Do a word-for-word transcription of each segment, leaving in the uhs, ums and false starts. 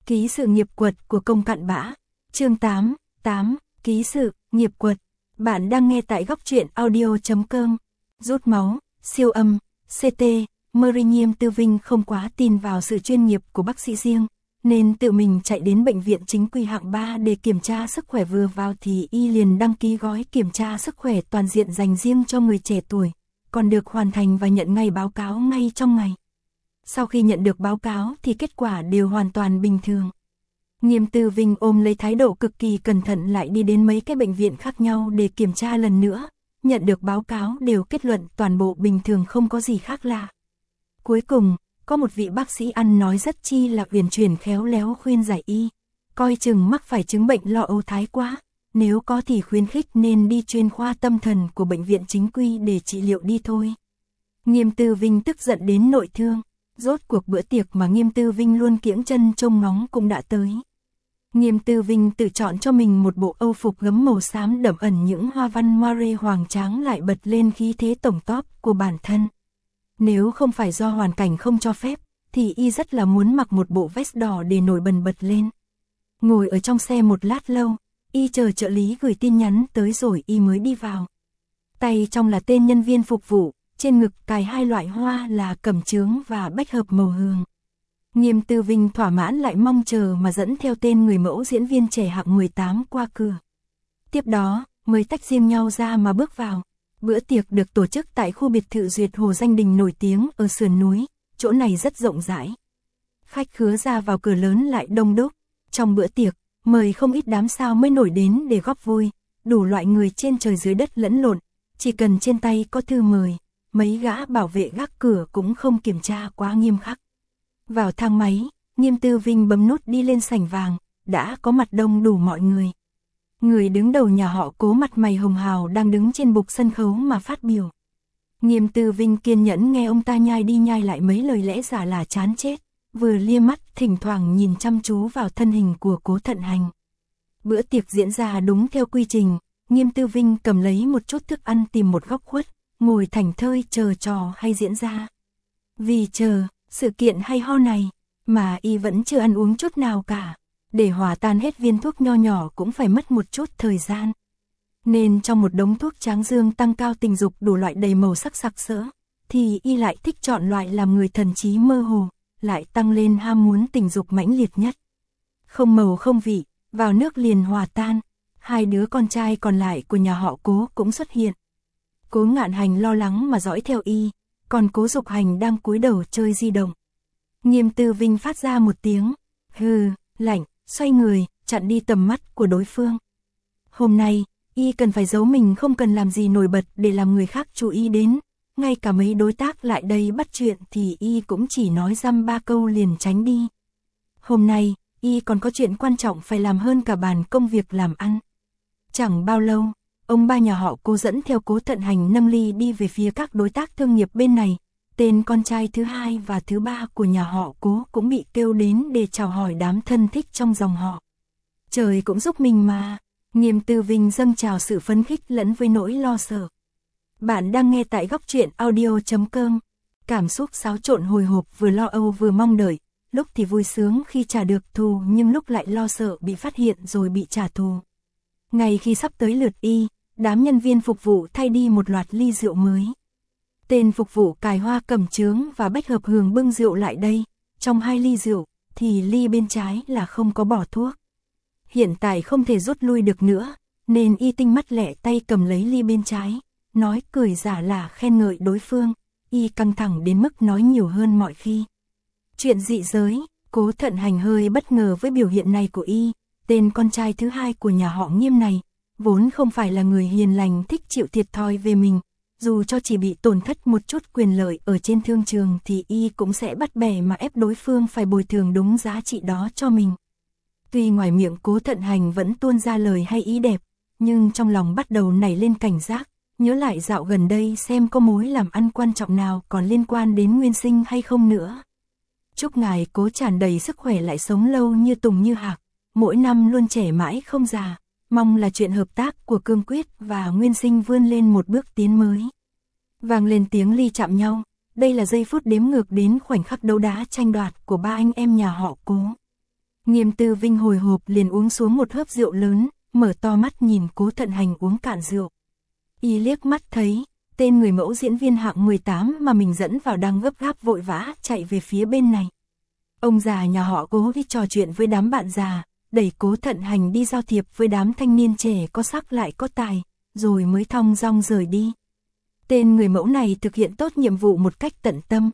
Ký sự nghiệp quật của công cặn bã. Chương tám, tám, ký sự, nghiệp quật. Bạn đang nghe tại góc truyện audio chấm com. Rút máu, siêu âm, xê tê, Mary Nghiêm Tư Vinh không quá tin vào sự chuyên nghiệp của bác sĩ riêng, nên tự mình chạy đến bệnh viện chính quy hạng ba để kiểm tra sức khỏe. Vừa vào thì y liền đăng ký gói kiểm tra sức khỏe toàn diện dành riêng cho người trẻ tuổi, còn được hoàn thành và nhận ngay báo cáo ngay trong ngày. Sau khi nhận được báo cáo thì kết quả đều hoàn toàn bình thường. Nghiêm Tư Vinh ôm lấy thái độ cực kỳ cẩn thận lại đi đến mấy cái bệnh viện khác nhau để kiểm tra lần nữa, nhận được báo cáo đều kết luận toàn bộ bình thường, không có gì khác lạ. Cuối cùng, có một vị bác sĩ ăn nói rất chi là uyển chuyển khéo léo khuyên giải y, coi chừng mắc phải chứng bệnh lo âu thái quá, nếu có thì khuyến khích nên đi chuyên khoa tâm thần của bệnh viện chính quy để trị liệu đi thôi. Nghiêm Tư Vinh tức giận đến nội thương. Rốt cuộc bữa tiệc mà Nghiêm Tư Vinh luôn kiễng chân trông ngóng cũng đã tới. Nghiêm Tư Vinh tự chọn cho mình một bộ âu phục gấm màu xám đậm ẩn những hoa văn moire hoàng tráng, lại bật lên khí thế tổng top của bản thân. Nếu không phải do hoàn cảnh không cho phép, thì y rất là muốn mặc một bộ vest đỏ để nổi bần bật lên. Ngồi ở trong xe một lát lâu, y chờ trợ lý gửi tin nhắn tới rồi y mới đi vào. Tay trong là tên nhân viên phục vụ, trên ngực cài hai loại hoa là cẩm chướng và bách hợp màu hường. Nghiêm Tư Vinh thỏa mãn lại mong chờ mà dẫn theo tên người mẫu diễn viên trẻ hạng mười tám qua cửa. Tiếp đó, mới tách riêng nhau ra mà bước vào. Bữa tiệc được tổ chức tại khu biệt thự Duyệt Hồ danh đình nổi tiếng ở sườn núi, chỗ này rất rộng rãi. Khách khứa ra vào cửa lớn lại đông đúc. Trong bữa tiệc, mời không ít đám sao mới nổi đến để góp vui, đủ loại người trên trời dưới đất lẫn lộn, chỉ cần trên tay có thư mời. Mấy gã bảo vệ gác cửa cũng không kiểm tra quá nghiêm khắc. Vào thang máy, Nghiêm Tư Vinh bấm nút đi lên sảnh vàng, đã có mặt đông đủ mọi người. Người đứng đầu nhà họ Cố mặt mày hồng hào đang đứng trên bục sân khấu mà phát biểu. Nghiêm Tư Vinh kiên nhẫn nghe ông ta nhai đi nhai lại mấy lời lẽ giả là chán chết, vừa lia mắt thỉnh thoảng nhìn chăm chú vào thân hình của Cố Thận Hành. Bữa tiệc diễn ra đúng theo quy trình, Nghiêm Tư Vinh cầm lấy một chút thức ăn tìm một góc khuất, ngồi thảnh thơi chờ trò hay diễn ra. Vì chờ sự kiện hay ho này mà y vẫn chưa ăn uống chút nào cả, để hòa tan hết viên thuốc nho nhỏ cũng phải mất một chút thời gian. Nên trong một đống thuốc tráng dương tăng cao tình dục đủ loại đầy màu sắc sặc sỡ, thì y lại thích chọn loại làm người thần trí mơ hồ, lại tăng lên ham muốn tình dục mãnh liệt nhất. Không màu không vị, vào nước liền hòa tan. Hai đứa con trai còn lại của nhà họ Cố cũng xuất hiện. Cố Ngạn Hành lo lắng mà dõi theo y, còn Cố Dục Hành đang cúi đầu chơi di động. Nghiêm Tư Vinh phát ra một tiếng hừ lạnh, xoay người, chặn đi tầm mắt của đối phương. Hôm nay, y cần phải giấu mình, không cần làm gì nổi bật để làm người khác chú ý đến. Ngay cả mấy đối tác lại đây bắt chuyện thì y cũng chỉ nói dăm ba câu liền tránh đi. Hôm nay, y còn có chuyện quan trọng phải làm hơn cả bàn công việc làm ăn. Chẳng bao lâu, ông ba nhà họ Cố dẫn theo Cố Thận Hành nâng ly đi về phía các đối tác thương nghiệp bên này. Tên con trai thứ hai và thứ ba của nhà họ Cố cũng bị kêu đến để chào hỏi đám thân thích trong dòng họ. Trời cũng giúp mình mà. Nghiêm Tư Vinh dâng trào sự phấn khích lẫn với nỗi lo sợ. Bạn đang nghe tại góc truyện audio chấm com. Cảm xúc xáo trộn hồi hộp, vừa lo âu vừa mong đợi. Lúc thì vui sướng khi trả được thù, nhưng lúc lại lo sợ bị phát hiện rồi bị trả thù. Ngày khi sắp tới lượt y, đám nhân viên phục vụ thay đi một loạt ly rượu mới. Tên phục vụ cài hoa cẩm chướng và bách hợp hường bưng rượu lại đây. Trong hai ly rượu, thì ly bên trái là không có bỏ thuốc. Hiện tại không thể rút lui được nữa, nên y tinh mắt lẹ tay cầm lấy ly bên trái, nói cười giả là khen ngợi đối phương. Y căng thẳng đến mức nói nhiều hơn mọi khi. Chuyện dị giới, Cố Thận Hành hơi bất ngờ với biểu hiện này của y. Tên con trai thứ hai của nhà họ Nghiêm này, vốn không phải là người hiền lành thích chịu thiệt thòi về mình. Dù cho chỉ bị tổn thất một chút quyền lợi ở trên thương trường thì y cũng sẽ bắt bẻ mà ép đối phương phải bồi thường đúng giá trị đó cho mình. Tuy ngoài miệng Cố Thận Hành vẫn tuôn ra lời hay ý đẹp, nhưng trong lòng bắt đầu nảy lên cảnh giác, nhớ lại dạo gần đây xem có mối làm ăn quan trọng nào còn liên quan đến Nguyên Sinh hay không nữa. Chúc ngài Cố tràn đầy sức khỏe lại sống lâu như tùng như hạc, mỗi năm luôn trẻ mãi không già. Mong là chuyện hợp tác của Cương Quyết và Nguyên Sinh vươn lên một bước tiến mới. Vang lên tiếng ly chạm nhau, đây là giây phút đếm ngược đến khoảnh khắc đấu đá tranh đoạt của ba anh em nhà họ Cố. Nghiêm Tư Vinh hồi hộp liền uống xuống một hớp rượu lớn, mở to mắt nhìn Cố Thận Hành uống cạn rượu. Y liếc mắt thấy, tên người mẫu diễn viên hạng mười tám mà mình dẫn vào đang gấp gáp vội vã chạy về phía bên này. Ông già nhà họ Cố đi trò chuyện với đám bạn già, đẩy Cố Thận Hành đi giao thiệp với đám thanh niên trẻ có sắc lại có tài, rồi mới thong dong rời đi. Tên người mẫu này thực hiện tốt nhiệm vụ một cách tận tâm.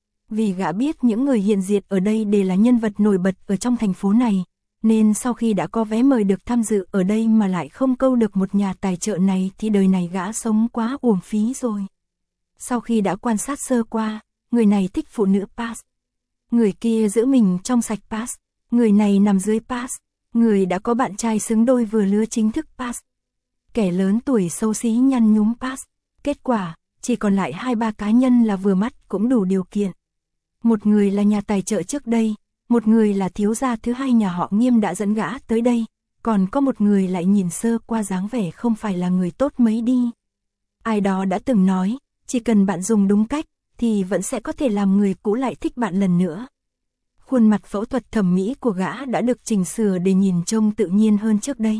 Vì gã biết những người hiện diện ở đây đều là nhân vật nổi bật ở trong thành phố này, nên sau khi đã có vé mời được tham dự ở đây mà lại không câu được một nhà tài trợ này thì đời này gã sống quá uổng phí rồi. Sau khi đã quan sát sơ qua, người này thích phụ nữ pass, người kia giữ mình trong sạch pass, người này nằm dưới pass, người đã có bạn trai xứng đôi vừa lứa chính thức pass, kẻ lớn tuổi xấu xí nhăn nhúm pass. Kết quả, chỉ còn lại hai ba cá nhân là vừa mắt cũng đủ điều kiện. Một người là nhà tài trợ trước đây, một người là thiếu gia thứ hai nhà họ Nghiêm đã dẫn gã tới đây, còn có một người lại nhìn sơ qua dáng vẻ không phải là người tốt mấy đi. Ai đó đã từng nói, chỉ cần bạn dùng đúng cách, thì vẫn sẽ có thể làm người cũ lại thích bạn lần nữa. Khuôn mặt phẫu thuật thẩm mỹ của gã đã được chỉnh sửa để nhìn trông tự nhiên hơn trước đây.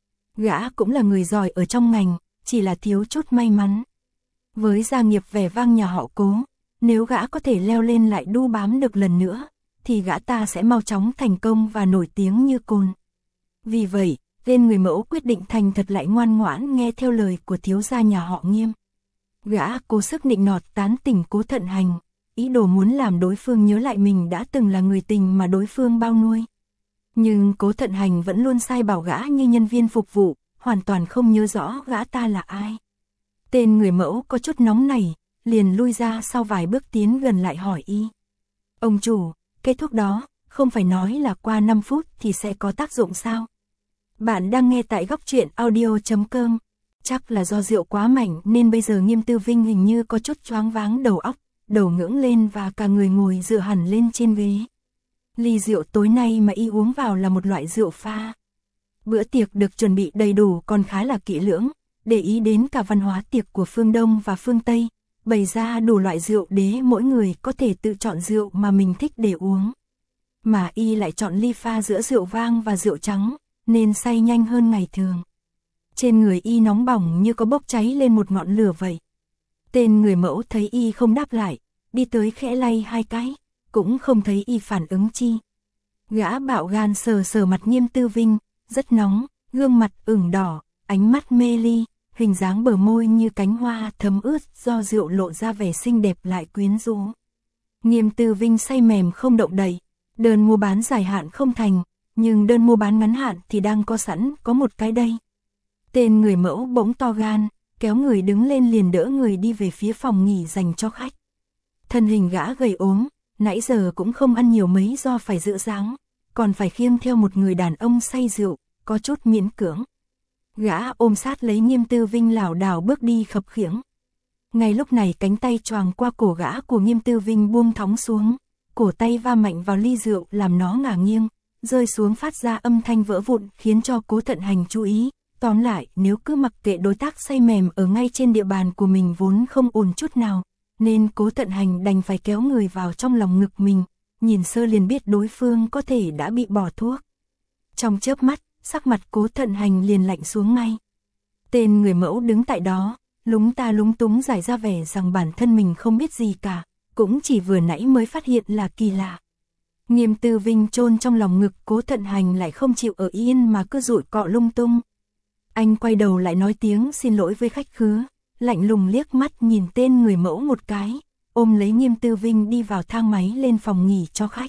Gã cũng là người giỏi ở trong ngành, chỉ là thiếu chút may mắn. Với gia nghiệp vẻ vang nhà họ Cố, nếu gã có thể leo lên lại đu bám được lần nữa, thì gã ta sẽ mau chóng thành công và nổi tiếng như côn. Vì vậy, tên người mẫu quyết định thành thật lại ngoan ngoãn nghe theo lời của thiếu gia nhà họ Nghiêm. Gã cố sức nịnh nọt tán tỉnh Cố Thận Hành, ý đồ muốn làm đối phương nhớ lại mình đã từng là người tình mà đối phương bao nuôi. Nhưng Cố Thận Hành vẫn luôn sai bảo gã như nhân viên phục vụ, hoàn toàn không nhớ rõ gã ta là ai. Tên người mẫu có chút nóng nảy, liền lui ra sau vài bước tiến gần lại hỏi y. Ông chủ, cái thuốc đó, không phải nói là qua năm phút thì sẽ có tác dụng sao? Bạn đang nghe tại góc truyện audio chấm com. Chắc là do rượu quá mạnh nên bây giờ Nghiêm Tư Vinh hình như có chút choáng váng đầu óc, đầu ngưỡng lên và cả người ngồi dựa hẳn lên trên ghế. Ly rượu tối nay mà y uống vào là một loại rượu pha. Bữa tiệc được chuẩn bị đầy đủ còn khá là kỹ lưỡng, để ý đến cả văn hóa tiệc của phương Đông và phương Tây, bày ra đủ loại rượu để mỗi người có thể tự chọn rượu mà mình thích để uống. Mà y lại chọn ly pha giữa rượu vang và rượu trắng, nên say nhanh hơn ngày thường. Trên người y nóng bỏng như có bốc cháy lên một ngọn lửa vậy. Tên người mẫu thấy y không đáp lại, đi tới khẽ lay hai cái, cũng không thấy y phản ứng chi. Gã bạo gan sờ sờ mặt Nghiêm Tư Vinh, rất nóng, gương mặt ửng đỏ, ánh mắt mê ly, hình dáng bờ môi như cánh hoa thấm ướt do rượu lộ ra vẻ xinh đẹp lại quyến rũ. Nghiêm Tư Vinh say mềm không động đậy, đơn mua bán dài hạn không thành, nhưng đơn mua bán ngắn hạn thì đang có sẵn, có một cái đây. Tên người mẫu bỗng to gan, kéo người đứng lên liền đỡ người đi về phía phòng nghỉ dành cho khách. Thân hình gã gầy ốm, nãy giờ cũng không ăn nhiều mấy do phải giữ dáng, còn phải khiêng theo một người đàn ông say rượu, có chút miễn cưỡng. Gã ôm sát lấy Nghiêm Tư Vinh lảo đảo bước đi khập khiễng. Ngay lúc này cánh tay choàng qua cổ gã của Nghiêm Tư Vinh buông thõng xuống, cổ tay va mạnh vào ly rượu làm nó ngả nghiêng, rơi xuống phát ra âm thanh vỡ vụn khiến cho Cố Thận Hành chú ý. Tóm lại, nếu cứ mặc kệ đối tác say mềm ở ngay trên địa bàn của mình vốn không ổn chút nào, nên Cố Thận Hành đành phải kéo người vào trong lòng ngực mình, nhìn sơ liền biết đối phương có thể đã bị bỏ thuốc. Trong chớp mắt, sắc mặt Cố Thận Hành liền lạnh xuống ngay. Tên người mẫu đứng tại đó, lúng ta lúng túng giải ra vẻ rằng bản thân mình không biết gì cả, cũng chỉ vừa nãy mới phát hiện là kỳ lạ. Nghiêm Tư Vinh chôn trong lòng ngực Cố Thận Hành lại không chịu ở yên mà cứ dụi cọ lung tung. Anh quay đầu lại nói tiếng xin lỗi với khách khứa, lạnh lùng liếc mắt nhìn tên người mẫu một cái, ôm lấy Nghiêm Tư Vinh đi vào thang máy lên phòng nghỉ cho khách.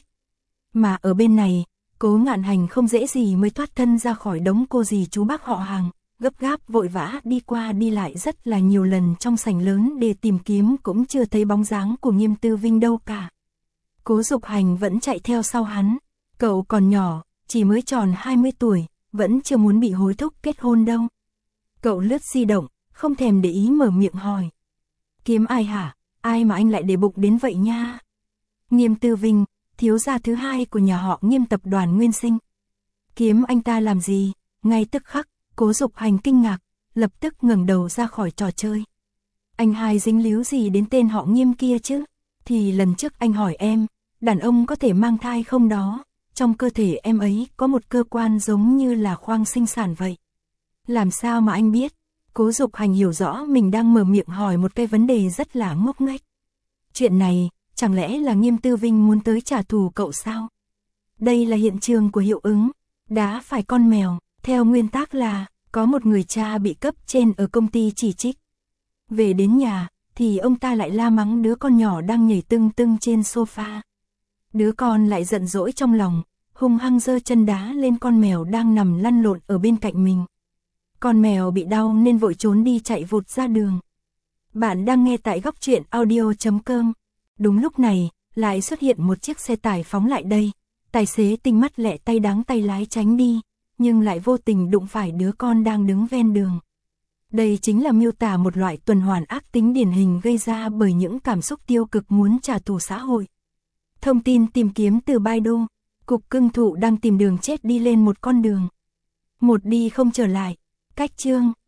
Mà ở bên này, Cố Ngạn Hành không dễ gì mới thoát thân ra khỏi đống cô dì chú bác họ hàng, gấp gáp vội vã đi qua đi lại rất là nhiều lần trong sảnh lớn để tìm kiếm cũng chưa thấy bóng dáng của Nghiêm Tư Vinh đâu cả. Cố Dục Hành vẫn chạy theo sau hắn, cậu còn nhỏ, chỉ mới tròn hai mươi tuổi, vẫn chưa muốn bị hối thúc kết hôn đâu. Cậu lướt di động, không thèm để ý mở miệng hỏi. Kiếm ai hả, ai mà anh lại để bụng đến vậy nha? Nghiêm Tư Vinh, thiếu gia thứ hai của nhà họ Nghiêm tập đoàn Nguyên Sinh. Kiếm anh ta làm gì? Ngay tức khắc, Cố Dục Hành kinh ngạc, lập tức ngẩng đầu ra khỏi trò chơi. Anh hai dính líu gì đến tên họ Nghiêm kia chứ? Thì lần trước anh hỏi em, đàn ông có thể mang thai không đó? trong cơ thể em ấy có một cơ quan giống như là khoang sinh sản vậy. Làm sao mà anh biết? Cố Dục Hành hiểu rõ mình đang mở miệng hỏi một cái vấn đề rất là ngốc nghếch. Chuyện này, chẳng lẽ là Nghiêm Tư Vinh muốn tới trả thù cậu sao? Đây là hiện trường của hiệu ứng, đá phải con mèo, theo nguyên tắc là, có một người cha bị cấp trên ở công ty chỉ trích. Về đến nhà, thì ông ta lại la mắng đứa con nhỏ đang nhảy tưng tưng trên sofa. Đứa con lại giận dỗi trong lòng, hung hăng giơ chân đá lên con mèo đang nằm lăn lộn ở bên cạnh mình. Con mèo bị đau nên vội trốn đi chạy vụt ra đường. Bạn đang nghe tại góc truyện audio chấm com. Đúng lúc này, lại xuất hiện một chiếc xe tải phóng lại đây. Tài xế tinh mắt lẹ tay đáng tay lái tránh đi, nhưng lại vô tình đụng phải đứa con đang đứng ven đường. Đây chính là miêu tả một loại tuần hoàn ác tính điển hình gây ra bởi những cảm xúc tiêu cực muốn trả thù xã hội. Thông tin tìm kiếm từ Baidu, cục cưng thụ đang tìm đường chết đi lên một con đường. Một đi không trở lại. Cách chương